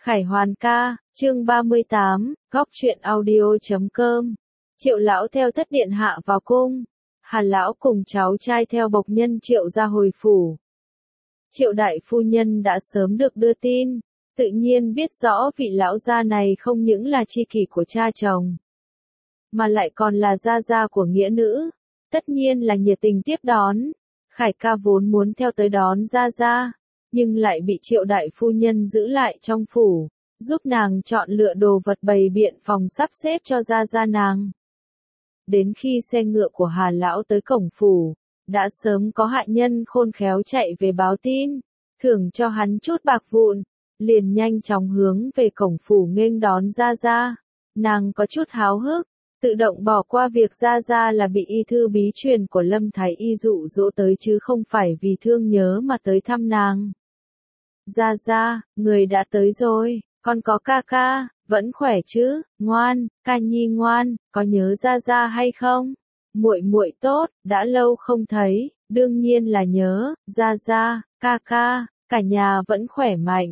Khải Hoàn ca, chương 38, góc truyện audio.com. Triệu lão theo thất điện hạ vào cung. Hàn lão cùng cháu trai theo bộc nhân Triệu ra hồi phủ. Triệu đại phu nhân đã sớm được đưa tin, tự nhiên biết rõ vị lão gia này không những là tri kỷ của cha chồng, mà lại còn là gia gia của nghĩa nữ, tất nhiên là nhiệt tình tiếp đón. Khải ca vốn muốn theo tới đón gia gia, nhưng lại bị Triệu đại phu nhân giữ lại trong phủ, giúp nàng chọn lựa đồ vật bày biện phòng sắp xếp cho gia gia nàng. Đến khi xe ngựa của Hàn lão tới cổng phủ, đã sớm có hạ nhân khôn khéo chạy về báo tin, thưởng cho hắn chút bạc vụn, liền nhanh chóng hướng về cổng phủ nghênh đón gia gia. Nàng có chút háo hức, tự động bỏ qua việc gia gia là bị y thư bí truyền của Lâm Thái Y dụ dỗ tới chứ không phải vì thương nhớ mà tới thăm nàng. Gia gia, người đã tới rồi, con có ca ca, vẫn khỏe chứ? Ngoan, ca nhi ngoan, có nhớ gia gia hay không? Muội muội tốt, đã lâu không thấy, đương nhiên là nhớ. Gia gia, ca ca, cả nhà vẫn khỏe mạnh,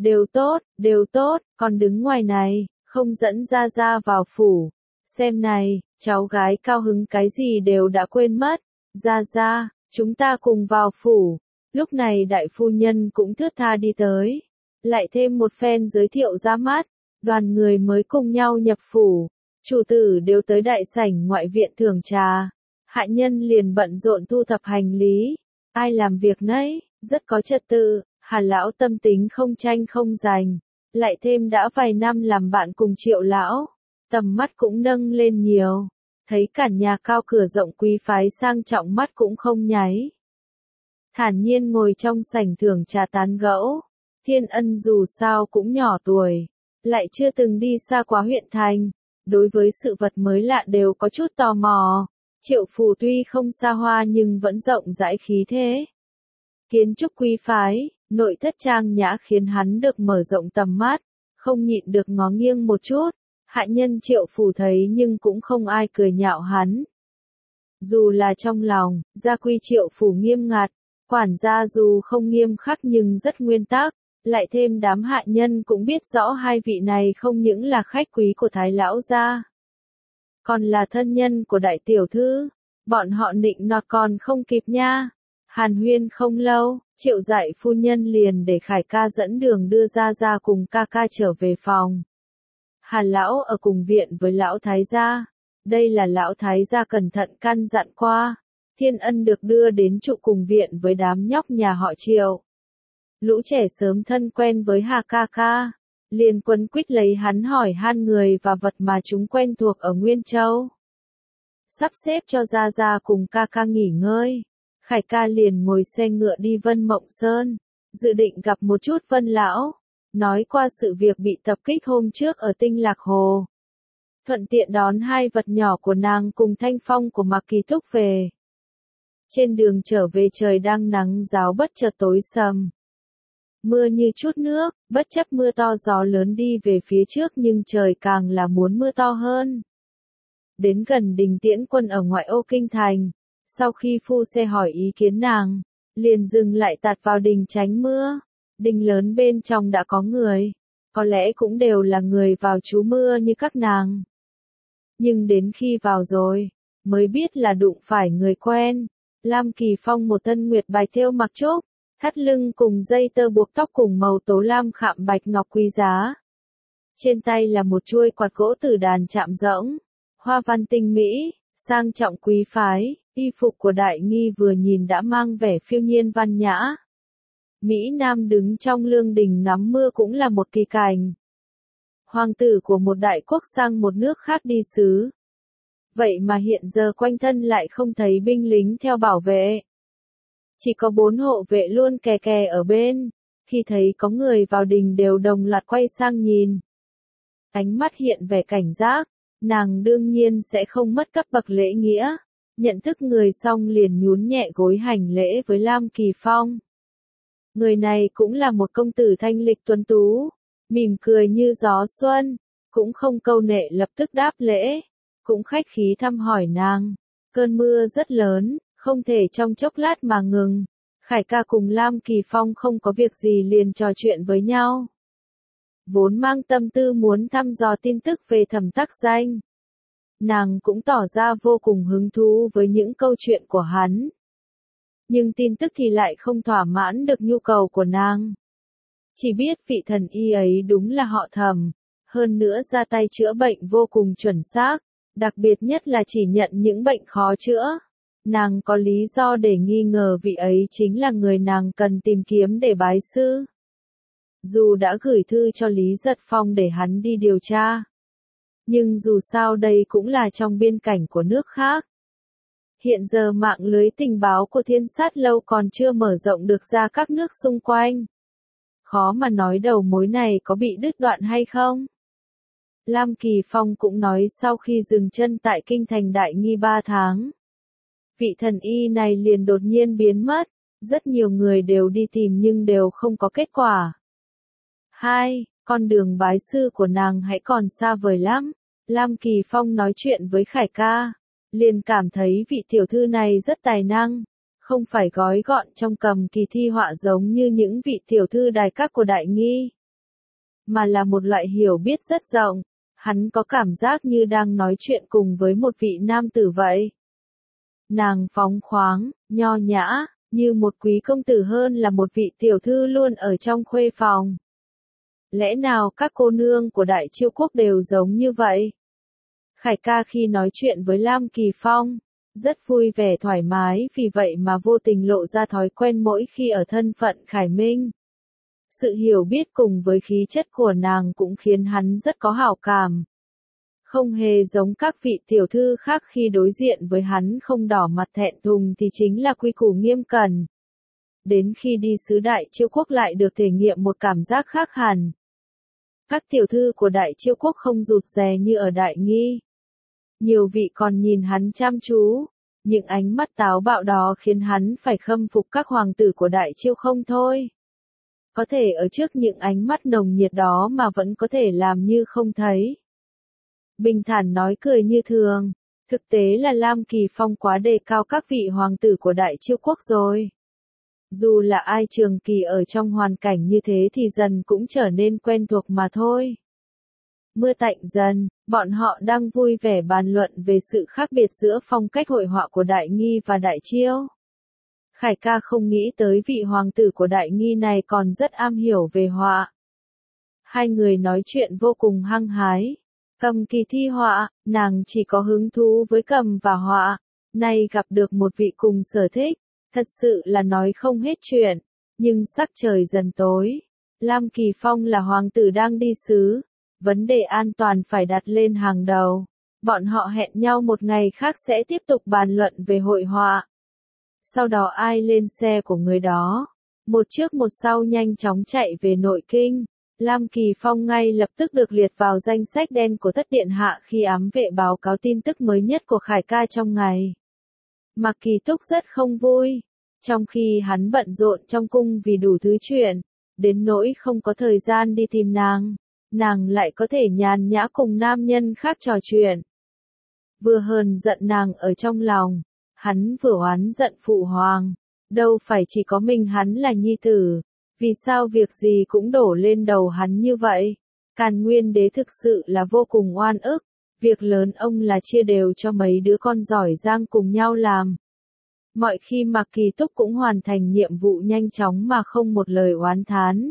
đều tốt, con đứng ngoài này, không dẫn gia gia vào phủ. Xem này, cháu gái cao hứng cái gì đều đã quên mất. Gia gia, chúng ta cùng vào phủ. Lúc này đại phu nhân cũng thướt tha đi tới, lại thêm một phen giới thiệu ra mắt, đoàn người mới cùng nhau nhập phủ. Chủ tử đều tới đại sảnh ngoại viện thưởng trà, hạ nhân liền bận rộn thu thập hành lý, ai làm việc nấy, rất có trật tự. Hàn lão tâm tính không tranh không giành, lại thêm đã vài năm làm bạn cùng Triệu lão, tầm mắt cũng nâng lên nhiều, thấy cả nhà cao cửa rộng quý phái sang trọng mắt cũng không nháy. Thản nhiên ngồi trong sảnh thưởng trà tán gẫu. Thiên Ân dù sao cũng nhỏ tuổi, lại chưa từng đi xa quá huyện thành, đối với sự vật mới lạ đều có chút tò mò. Triệu phủ tuy không xa hoa nhưng vẫn rộng rãi khí thế, kiến trúc quý phái, nội thất trang nhã khiến hắn được mở rộng tầm mắt, không nhịn được ngó nghiêng một chút. Hạ nhân Triệu phủ thấy nhưng cũng không ai cười nhạo hắn. Dù là trong lòng, gia quy Triệu phủ nghiêm ngặt, quản gia dù không nghiêm khắc nhưng rất nguyên tắc, lại thêm đám hạ nhân cũng biết rõ hai vị này không những là khách quý của Thái lão gia, còn là thân nhân của đại tiểu thư, bọn họ nịnh nọt còn không kịp nha. Hàn huyên không lâu, Triệu dạy phu nhân liền để Khải ca dẫn đường đưa gia gia cùng ca ca trở về phòng. Hàn lão ở cùng viện với lão thái gia, đây là lão thái gia cẩn thận căn dặn qua. Thiên Ân được đưa đến trụ cùng viện với đám nhóc nhà họ Triệu. Lũ trẻ sớm thân quen với Hà ca ca, liền quấn quýt lấy hắn hỏi han người và vật mà chúng quen thuộc ở Nguyên Châu. Sắp xếp cho gia gia cùng ca ca nghỉ ngơi, Khải ca liền ngồi xe ngựa đi Vân Mộng Sơn, dự định gặp một chút Vân lão, nói qua sự việc bị tập kích hôm trước ở Tinh Lạc Hồ. Thuận tiện đón hai vật nhỏ của nàng cùng thanh phong của Mạc Kỳ Thúc về. Trên đường trở về trời đang nắng ráo bất chợt tối sầm. Mưa như chút nước, bất chấp mưa to gió lớn đi về phía trước nhưng trời càng là muốn mưa to hơn. Đến gần đình Tiễn Quân ở ngoại ô kinh thành, sau khi phu xe hỏi ý kiến nàng, liền dừng lại tạt vào đình tránh mưa. Đình lớn bên trong đã có người, có lẽ cũng đều là người vào trú mưa như các nàng. Nhưng đến khi vào rồi, mới biết là đụng phải người quen. Lam Kỳ Phong một thân nguyệt bạch thêu mặc trúc, thắt lưng cùng dây tơ buộc tóc cùng màu tố lam khạm bạch ngọc quý giá. Trên tay là một chuôi quạt gỗ từ đàn chạm rỗng, hoa văn tinh mỹ, sang trọng quý phái, y phục của đại nghi vừa nhìn đã mang vẻ phiêu nhiên văn nhã. Mỹ Nam đứng trong lương đình ngắm mưa cũng là một kỳ cảnh. Hoàng tử của một đại quốc sang một nước khác đi sứ. Vậy mà hiện giờ quanh thân lại không thấy binh lính theo bảo vệ. Chỉ có 4 hộ vệ luôn kè kè ở bên, khi thấy có người vào đình đều đồng loạt quay sang nhìn. Ánh mắt hiện vẻ cảnh giác, nàng đương nhiên sẽ không mất cấp bậc lễ nghĩa, nhận thức người xong liền nhún nhẹ gối hành lễ với Lam Kỳ Phong. Người này cũng là một công tử thanh lịch tuấn tú, mỉm cười như gió xuân, cũng không câu nệ lập tức đáp lễ. Cũng khách khí thăm hỏi nàng, cơn mưa rất lớn, không thể trong chốc lát mà ngừng. Khải ca cùng Lam Kỳ Phong không có việc gì liền trò chuyện với nhau. vốn mang tâm tư muốn thăm dò tin tức về Thẩm Tắc Danh. Nàng cũng tỏ ra vô cùng hứng thú với những câu chuyện của hắn. Nhưng tin tức thì lại không thỏa mãn được nhu cầu của nàng. Chỉ biết vị thần y ấy đúng là họ Thẩm, hơn nữa ra tay chữa bệnh vô cùng chuẩn xác, đặc biệt nhất là chỉ nhận những bệnh khó chữa. Nàng có lý do để nghi ngờ vị ấy chính là người nàng cần tìm kiếm để bái sư. Dù đã gửi thư cho Lý Giật Phong để hắn đi điều tra, nhưng dù sao đây cũng là trong biên cảnh của nước khác. Hiện giờ mạng lưới tình báo của Thiên Sát Lâu còn chưa mở rộng được ra các nước xung quanh. Khó mà nói đầu mối này có bị đứt đoạn hay không. Lam Kỳ Phong cũng nói sau khi dừng chân tại kinh thành Đại Nghi 3 tháng. Vị thần y này liền đột nhiên biến mất, rất nhiều người đều đi tìm nhưng đều không có kết quả. 2. Con đường bái sư của nàng hãy còn xa vời lắm. Lam Kỳ Phong nói chuyện với Khải ca, liền cảm thấy vị tiểu thư này rất tài năng, không phải gói gọn trong cầm kỳ thi họa giống như những vị tiểu thư đài các của Đại Nghi, mà là một loại hiểu biết rất rộng. Hắn có cảm giác như đang nói chuyện cùng với một vị nam tử vậy. Nàng phóng khoáng, nho nhã, như một quý công tử hơn là một vị tiểu thư luôn ở trong khuê phòng. Lẽ nào các cô nương của Đại Chiêu Quốc đều giống như vậy? Khải ca khi nói chuyện với Lam Kỳ Phong, rất vui vẻ thoải mái vì vậy mà vô tình lộ ra thói quen mỗi khi ở thân phận Khải Minh. Sự hiểu biết cùng với khí chất của nàng cũng khiến hắn rất có hảo cảm. Không hề giống các vị tiểu thư khác khi đối diện với hắn không đỏ mặt thẹn thùng thì chính là quy củ nghiêm cẩn. Đến khi đi xứ Đại Chiêu Quốc lại được thể nghiệm một cảm giác khác hẳn. Các tiểu thư của Đại Chiêu Quốc không rụt rè như ở Đại Nghi. Nhiều vị còn nhìn hắn chăm chú, những ánh mắt táo bạo đó khiến hắn phải khâm phục các hoàng tử của Đại Chiêu không thôi. Có thể ở trước những ánh mắt nồng nhiệt đó mà vẫn có thể làm như không thấy. Bình thản nói cười như thường, thực tế là Lam Kỳ Phong quá đề cao các vị hoàng tử của Đại Chiêu Quốc rồi. Dù là ai trường kỳ ở trong hoàn cảnh như thế thì dần cũng trở nên quen thuộc mà thôi. Mưa tạnh dần, bọn họ đang vui vẻ bàn luận về sự khác biệt giữa phong cách hội họa của Đại Nghi và Đại Chiêu. Khải ca không nghĩ tới vị hoàng tử của Đại Nghi này còn rất am hiểu về họa. Hai người nói chuyện vô cùng hăng hái. Cầm kỳ thi họa, nàng chỉ có hứng thú với cầm và họa. Nay gặp được một vị cùng sở thích, thật sự là nói không hết chuyện. Nhưng sắc trời dần tối. Lam Kỳ Phong là hoàng tử đang đi xứ. Vấn đề an toàn phải đặt lên hàng đầu. Bọn họ hẹn nhau một ngày khác sẽ tiếp tục bàn luận về hội họa. Sau đó ai lên xe của người đó. Một trước một sau nhanh chóng chạy về nội kinh. Lam Kỳ Phong ngay lập tức được liệt vào danh sách đen của Thất Điện Hạ khi ám vệ báo cáo tin tức mới nhất của Khải ca trong ngày. Mạc Kỳ Túc rất không vui. Trong khi hắn bận rộn trong cung vì đủ thứ chuyện, đến nỗi không có thời gian đi tìm nàng lại có thể nhàn nhã cùng nam nhân khác trò chuyện. Vừa hờn giận nàng ở trong lòng, hắn vừa oán giận phụ hoàng. Đâu phải chỉ có mình hắn là nhi tử. Vì sao việc gì cũng đổ lên đầu hắn như vậy? Càn Nguyên Đế thực sự là vô cùng oan ức. Việc lớn ông là chia đều cho mấy đứa con giỏi giang cùng nhau làm. Mọi khi Mạc Kỳ Túc cũng hoàn thành nhiệm vụ nhanh chóng mà không một lời oán thán.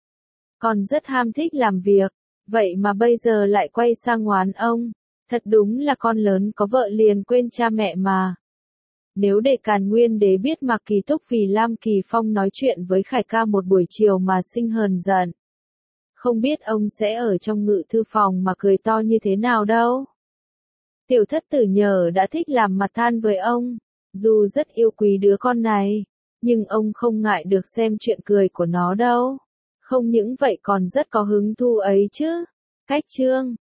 Còn rất ham thích làm việc, vậy mà bây giờ lại quay sang oán ông. Thật đúng là con lớn có vợ liền quên cha mẹ mà. Nếu để Càn Nguyên Đế biết Mạc Kỳ Túc vì Lam Kỳ Phong nói chuyện với Khải ca một buổi chiều mà sinh hờn giận. Không biết ông sẽ ở trong ngự thư phòng mà cười to như thế nào đâu. Tiểu thất tử nhờ đã thích làm mặt than với ông, dù rất yêu quý đứa con này, nhưng ông không ngại được xem chuyện cười của nó đâu. Không những vậy còn rất có hứng thú ấy chứ. Cách chương